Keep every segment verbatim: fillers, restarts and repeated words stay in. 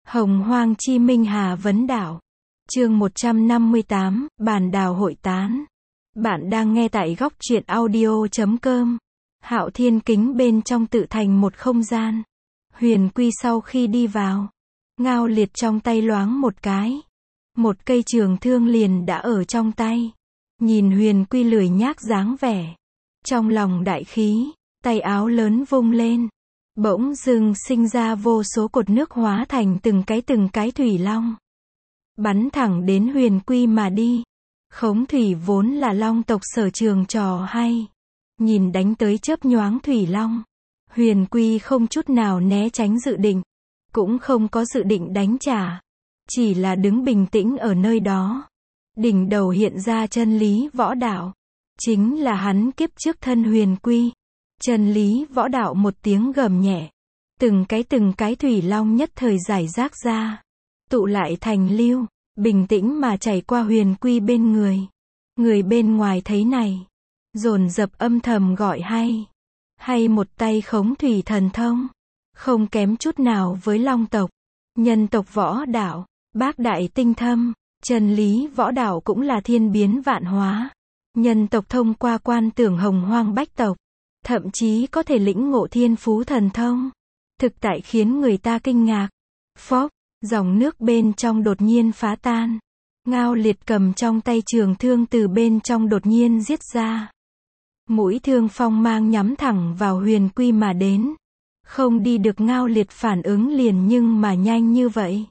Hồng Hoang Chi Minh Hà Vấn Đảo. Chương một trăm năm mươi tám, Bàn Đào Hội Tán. Bạn đang nghe tại góc truyện audio chấm com. Hạo Thiên Kính bên trong tự thành một không gian. Huyền Quy sau khi đi vào, Ngao Liệt trong tay loáng một cái. Một cây trường thương liền đã ở trong tay. Nhìn Huyền Quy lười nhác dáng vẻ. Trong lòng đại khí, tay áo lớn vung lên. Bỗng dưng sinh ra vô số cột nước hóa thành từng cái từng cái thủy long. Bắn thẳng đến Huyền Quy mà đi. Khống thủy vốn là long tộc sở trường trò hay. Nhìn đánh tới chớp nhoáng thủy long. Huyền Quy không chút nào né tránh dự định. Cũng không có dự định đánh trả. Chỉ là đứng bình tĩnh ở nơi đó. Đỉnh đầu hiện ra chân lý võ đạo. Chính là hắn kiếp trước thân Huyền Quy. Chân lý võ đạo một tiếng gầm nhẹ. Từng cái từng cái thủy long nhất thời giải rác ra. Tụ lại thành lưu, bình tĩnh mà chảy qua Huyền Quy bên người. Người bên ngoài thấy này. Dồn dập âm thầm gọi hay. Hay một tay khống thủy thần thông. Không kém chút nào với long tộc. Nhân tộc võ đạo, bác đại tinh thâm. Chân lý võ đạo cũng là thiên biến vạn hóa. Nhân tộc thông qua quan tưởng hồng hoang bách tộc. Thậm chí có thể lĩnh ngộ thiên phú thần thông. Thực tại khiến người ta kinh ngạc. Phốc, dòng nước bên trong đột nhiên phá tan. Ngao Liệt cầm trong tay trường thương từ bên trong đột nhiên giết ra. Mũi thương phong mang nhắm thẳng vào Huyền Quy mà đến. Không đi được Ngao Liệt phản ứng liền nhưng mà nhanh như vậy.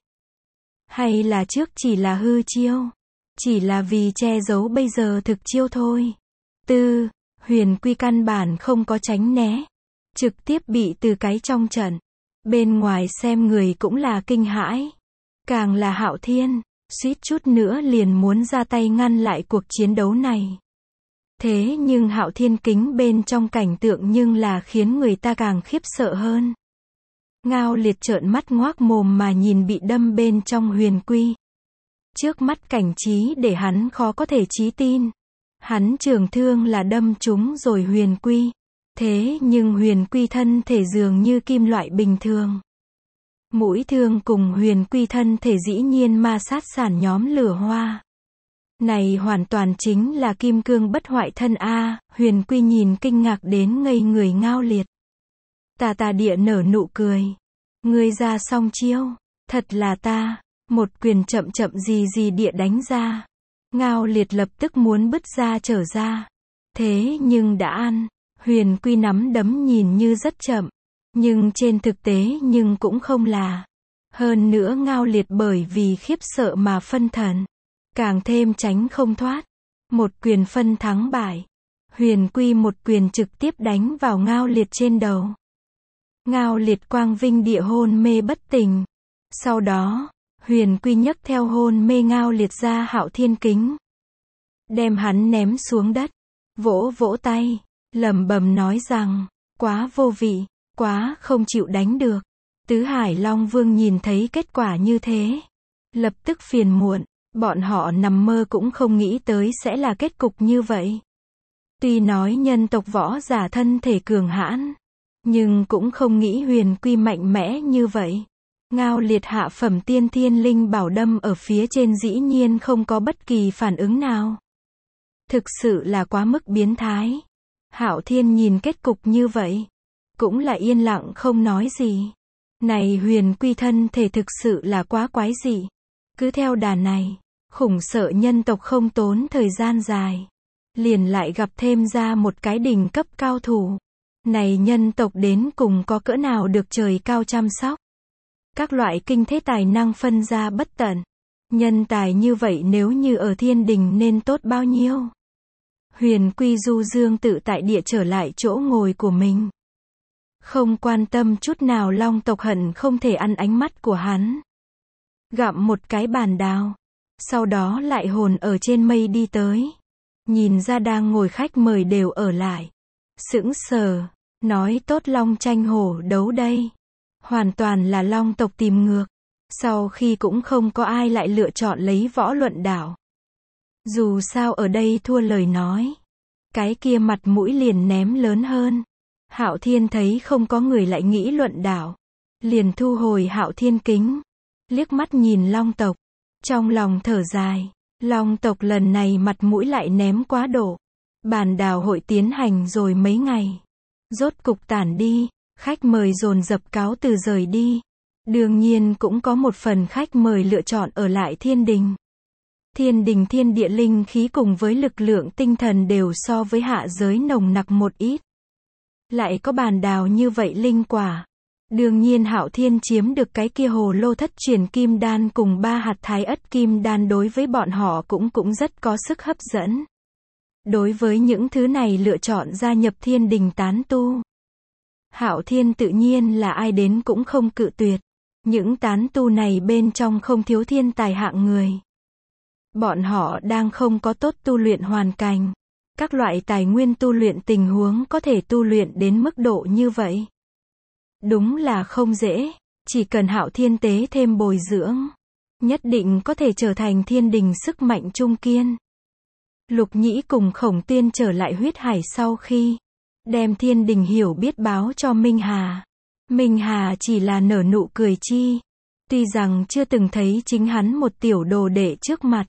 Hay là trước chỉ là hư chiêu. Chỉ là vì che giấu bây giờ thực chiêu thôi. Tư, Huyền Quy căn bản không có tránh né. Trực tiếp bị từ cái trong trận. Bên ngoài xem người cũng là kinh hãi. Càng là Hạo Thiên, suýt chút nữa liền muốn ra tay ngăn lại cuộc chiến đấu này. Thế nhưng Hạo Thiên Kính bên trong cảnh tượng nhưng là khiến người ta càng khiếp sợ hơn. Ngao Liệt trợn mắt ngoác mồm mà nhìn bị đâm bên trong Huyền Quy. Trước mắt cảnh trí để hắn khó có thể chí tin. Hắn trường thương là đâm trúng rồi Huyền Quy. Thế nhưng Huyền Quy thân thể dường như kim loại bình thường. Mũi thương cùng Huyền Quy thân thể dĩ nhiên ma sát sản nhóm lửa hoa. Này hoàn toàn chính là kim cương bất hoại thân a. Huyền Quy nhìn kinh ngạc đến ngây người Ngao Liệt. Tà tà địa nở nụ cười. Ngươi ra xong chiêu. Thật là ta. Một quyền chậm chậm gì gì địa đánh ra. Ngao Liệt lập tức muốn bứt ra trở ra. Thế nhưng đã ăn. Huyền Quy nắm đấm nhìn như rất chậm. Nhưng trên thực tế nhưng cũng không là. Hơn nữa Ngao Liệt bởi vì khiếp sợ mà phân thần. Càng thêm tránh không thoát. Một quyền phân thắng bại. Huyền Quy một quyền trực tiếp đánh vào Ngao Liệt trên đầu. Ngao Liệt quang vinh địa hôn mê bất tỉnh. Sau đó, Huyền Quy nhấc theo hôn mê Ngao Liệt ra Hạo Thiên Kính. Đem hắn ném xuống đất. Vỗ vỗ tay. Lẩm bẩm nói rằng, quá vô vị, quá không chịu đánh được. Tứ Hải Long Vương nhìn thấy kết quả như thế. Lập tức phiền muộn, bọn họ nằm mơ cũng không nghĩ tới sẽ là kết cục như vậy. Tuy nói nhân tộc võ giả thân thể cường hãn, nhưng cũng không nghĩ Huyền Quy mạnh mẽ như vậy. Ngao Liệt hạ phẩm tiên thiên linh bảo đâm ở phía trên dĩ nhiên không có bất kỳ phản ứng nào. Thực sự là quá mức biến thái. Hạo Thiên nhìn kết cục như vậy, cũng là yên lặng không nói gì. Này Huyền Quy thân thể thực sự là quá quái dị. Cứ theo đà này, khủng sợ nhân tộc không tốn thời gian dài. Liền lại gặp thêm ra một cái đỉnh cấp cao thủ. Này nhân tộc đến cùng có cỡ nào được trời cao chăm sóc. Các loại kinh thế tài năng phân ra bất tận. Nhân tài như vậy nếu như ở thiên đình nên tốt bao nhiêu. Huyền Quy du dương tự tại địa trở lại chỗ ngồi của mình. Không quan tâm chút nào long tộc hận không thể ăn ánh mắt của hắn. Gặm một cái bàn đào. Sau đó lại hồn ở trên mây đi tới. Nhìn ra đang ngồi khách mời đều ở lại. Sững sờ. Nói tốt long tranh hổ đấu đây. Hoàn toàn là long tộc tìm ngược. Sau khi cũng không có ai lại lựa chọn lấy võ luận đảo. Dù sao ở đây thua lời nói. Cái kia mặt mũi liền ném lớn hơn. Hạo Thiên thấy không có người lại nghĩ luận đảo. Liền thu hồi Hạo Thiên Kính. liếc mắt nhìn Long tộc. Trong lòng thở dài, Long tộc lần này mặt mũi lại ném quá độ. Bản đào hội tiến hành rồi mấy ngày. Rốt cục tản đi, khách mời dồn dập cáo từ rời đi. Đương nhiên cũng có một phần khách mời lựa chọn ở lại thiên đình. Thiên đình thiên địa linh khí cùng với lực lượng tinh thần đều so với hạ giới nồng nặc một ít. Lại có bàn đào như vậy linh quả. Đương nhiên Hạo Thiên chiếm được cái kia hồ lô thất truyền kim đan cùng ba hạt thái ất kim đan đối với bọn họ cũng cũng rất có sức hấp dẫn. Đối với những thứ này lựa chọn gia nhập thiên đình tán tu, Hạo Thiên tự nhiên là ai đến cũng không cự tuyệt. Những tán tu này bên trong không thiếu thiên tài hạng người. Bọn họ đang không có tốt tu luyện hoàn cảnh. Các loại tài nguyên tu luyện tình huống có thể tu luyện đến mức độ như vậy. Đúng là không dễ, chỉ cần Hạo Thiên tế thêm bồi dưỡng, nhất định có thể trở thành thiên đình sức mạnh trung kiên. Lục Nhĩ cùng Khổng Tuyên trở lại huyết hải sau khi đem thiên đình hiểu biết báo cho Minh Hà. Minh Hà chỉ là nở nụ cười chi. Tuy rằng chưa từng thấy chính hắn một tiểu đồ đệ trước mặt.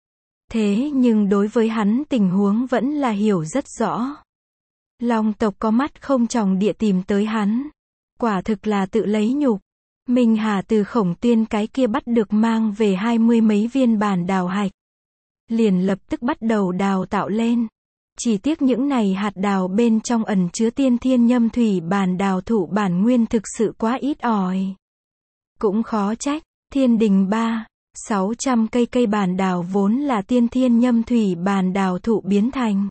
Thế nhưng đối với hắn tình huống vẫn là hiểu rất rõ. Long tộc có mắt không tròng địa tìm tới hắn. Quả thực là tự lấy nhục. Minh Hà từ Khổng Tuyên cái kia bắt được mang về hai mươi mấy viên bản đào hạch. Liền lập tức bắt đầu đào tạo lên. Chỉ tiếc những này hạt đào bên trong ẩn chứa tiên thiên nhâm thủy bản đào thụ bản nguyên thực sự quá ít ỏi. Cũng khó trách, thiên đình ba, sáu trăm cây cây bản đào vốn là tiên thiên nhâm thủy bản đào thụ biến thành.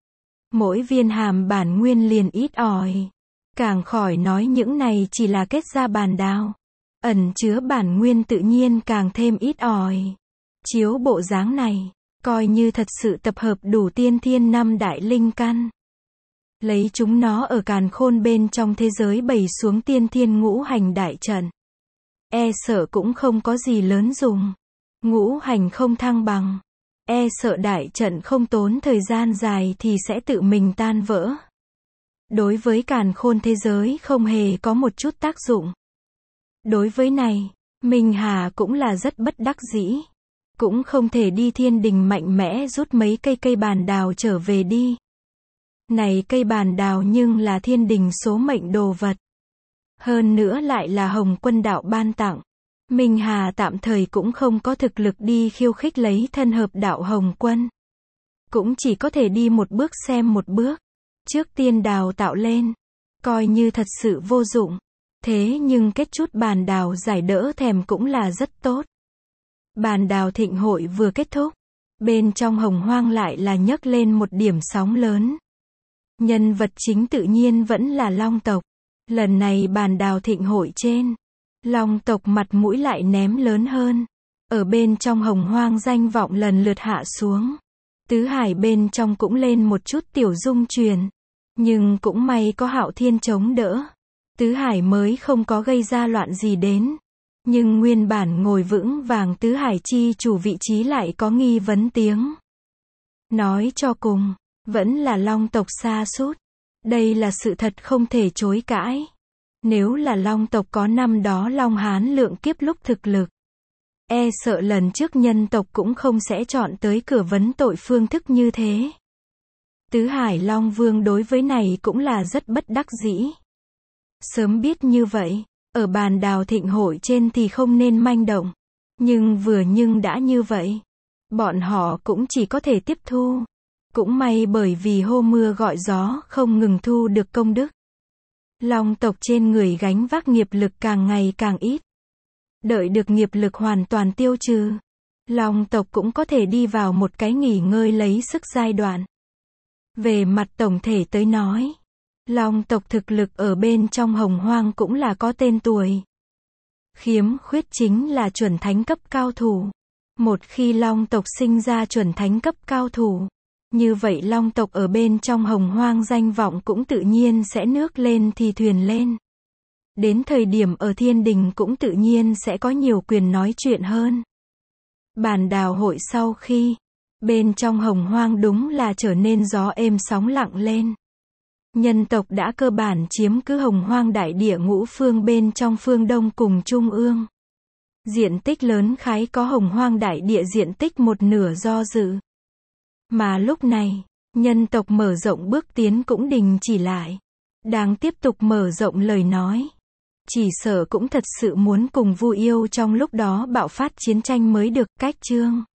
Mỗi viên hàm bản nguyên liền ít ỏi. Càng khỏi nói những này chỉ là kết ra bản đào. Ẩn chứa bản nguyên tự nhiên càng thêm ít ỏi. Chiếu bộ dáng này, coi như thật sự tập hợp đủ tiên thiên năm đại linh căn. Lấy chúng nó ở càn khôn bên trong thế giới bày xuống tiên thiên ngũ hành đại trận. E sợ cũng không có gì lớn dùng. Ngũ hành không thăng bằng. E sợ đại trận không tốn thời gian dài thì sẽ tự mình tan vỡ. Đối với càn khôn thế giới không hề có một chút tác dụng. Đối với này, Minh Hà cũng là rất bất đắc dĩ. Cũng không thể đi thiên đình mạnh mẽ rút mấy cây cây bàn đào trở về đi. Này cây bàn đào nhưng là thiên đình số mệnh đồ vật. Hơn nữa lại là Hồng Quân đạo ban tặng. Minh Hà tạm thời cũng không có thực lực đi khiêu khích lấy thân hợp đạo Hồng Quân. Cũng chỉ có thể đi một bước xem một bước. Trước tiên đào tạo lên. Coi như thật sự vô dụng. Thế nhưng kết chút bàn đào giải đỡ thèm cũng là rất tốt. Bàn đào thịnh hội vừa kết thúc. Bên trong Hồng Hoang lại là nhấc lên một điểm sóng lớn. Nhân vật chính tự nhiên vẫn là Long tộc. Lần này bàn đào thịnh hội trên, Long tộc mặt mũi lại ném lớn hơn. Ở bên trong Hồng Hoang danh vọng lần lượt hạ xuống. Tứ hải bên trong cũng lên một chút tiểu dung truyền. Nhưng cũng may có Hạo Thiên chống đỡ. Tứ hải mới không có gây ra loạn gì đến. Nhưng nguyên bản ngồi vững vàng tứ hải chi chủ vị trí lại có nghi vấn tiếng. Nói cho cùng, vẫn là Long tộc sa sút. Đây là sự thật không thể chối cãi. Nếu là Long tộc có năm đó Long Hán lượng kiếp lúc thực lực, e sợ lần trước nhân tộc cũng không sẽ chọn tới cửa vấn tội phương thức như thế. Tứ Hải Long Vương đối với này cũng là rất bất đắc dĩ. Sớm biết như vậy, ở bàn đào thịnh hội trên thì không nên manh động. Nhưng vừa nhưng đã như vậy, bọn họ cũng chỉ có thể tiếp thu. Cũng may bởi vì hô mưa gọi gió không ngừng thu được công đức. Long tộc trên người gánh vác nghiệp lực càng ngày càng ít. Đợi được nghiệp lực hoàn toàn tiêu trừ, Long tộc cũng có thể đi vào một cái nghỉ ngơi lấy sức giai đoạn. Về mặt tổng thể tới nói, Long tộc thực lực ở bên trong Hồng Hoang cũng là có tên tuổi. Khiếm khuyết chính là chuẩn thánh cấp cao thủ. Một khi Long tộc sinh ra chuẩn thánh cấp cao thủ, như vậy Long tộc ở bên trong Hồng Hoang danh vọng cũng tự nhiên sẽ nước lên thì thuyền lên. Đến thời điểm ở thiên đình cũng tự nhiên sẽ có nhiều quyền nói chuyện hơn. Bàn đào hội sau khi, bên trong Hồng Hoang đúng là trở nên gió êm sóng lặng lên. Nhân tộc đã cơ bản chiếm cứ Hồng Hoang đại địa ngũ phương bên trong phương Đông cùng Trung ương. Diện tích lớn khái có Hồng Hoang đại địa diện tích một nửa do dự. Mà lúc này, nhân tộc mở rộng bước tiến cũng đình chỉ lại. Đang tiếp tục mở rộng lời nói. Chỉ sợ cũng thật sự muốn cùng Vu Yêu trong lúc đó bạo phát chiến tranh mới được. Cách chương